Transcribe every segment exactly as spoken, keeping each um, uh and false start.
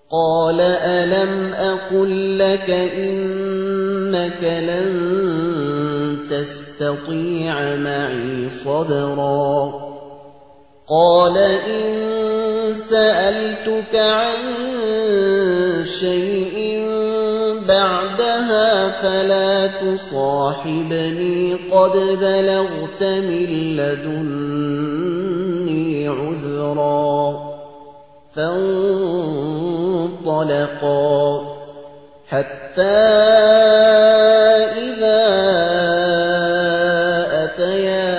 قال ألم أقل لك إنك لن تستطيع معي صبرا قال إن سألتك عن شيء بعدها فلا تصاحبني قد بلغت من لدني عذرا فانطلقا حتى إذا أتيا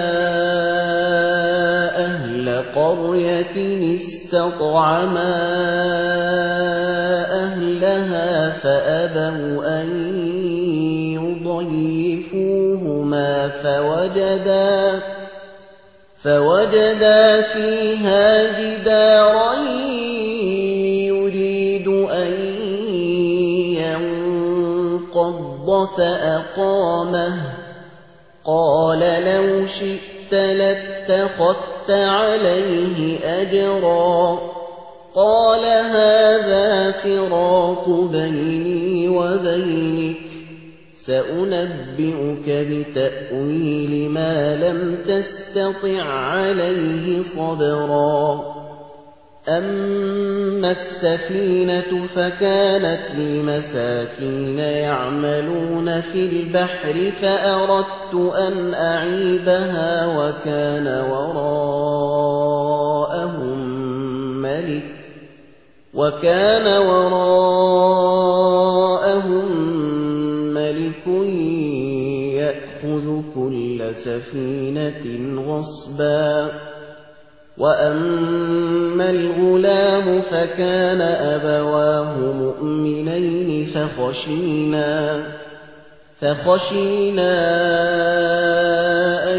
أهل قرية استطعما أهلها فأبوا أن يضيفوهما فوجدا فوجدا فيها جدارا يريد أن ينقض فأقامه قال لو شئت لاتخذت عليه أجرا قال هذا فراق بيني وبينك سأنبئك بتأويل ما لم تستطع عليه صبرا أما السفينة فكانت لمساكين يعملون في البحر فأردت أن أعيبها وكان وراءهم ملك وكان وراءهم ملك يأخذ كل سفينة غصبا وأما الغلام فكان أبواه مؤمنين فخشينا فخشينا أن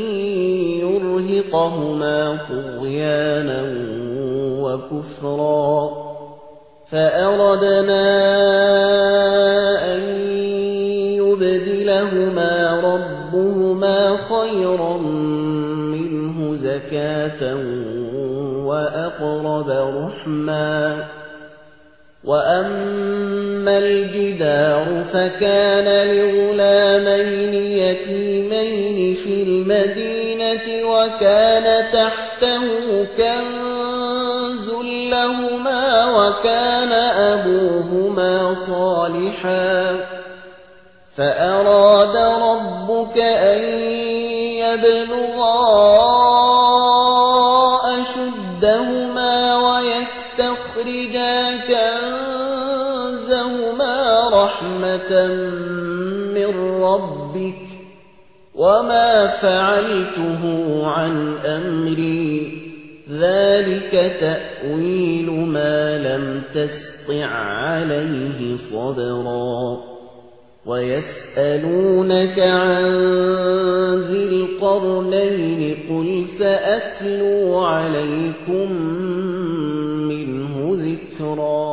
يرهقهما طغيانا وكفرا فأردنا أن يبدلهما ربهما خيرا منه زكاة وأقرب رحما وأما الجدار فكان لغلامين يتيمين في المدينة وكان تحته كنز لهما وكان أبوهما صالحا فأراد ربك أن يبلغا أشدهما ويستخرجا كنزهما رحمة من ربك وما فعلته عن أمري ذلك تأويل ما لم تستطع عليه صبرا ويسألونك عن ذي القرنين قل سأتلو عليكم منه ذكرا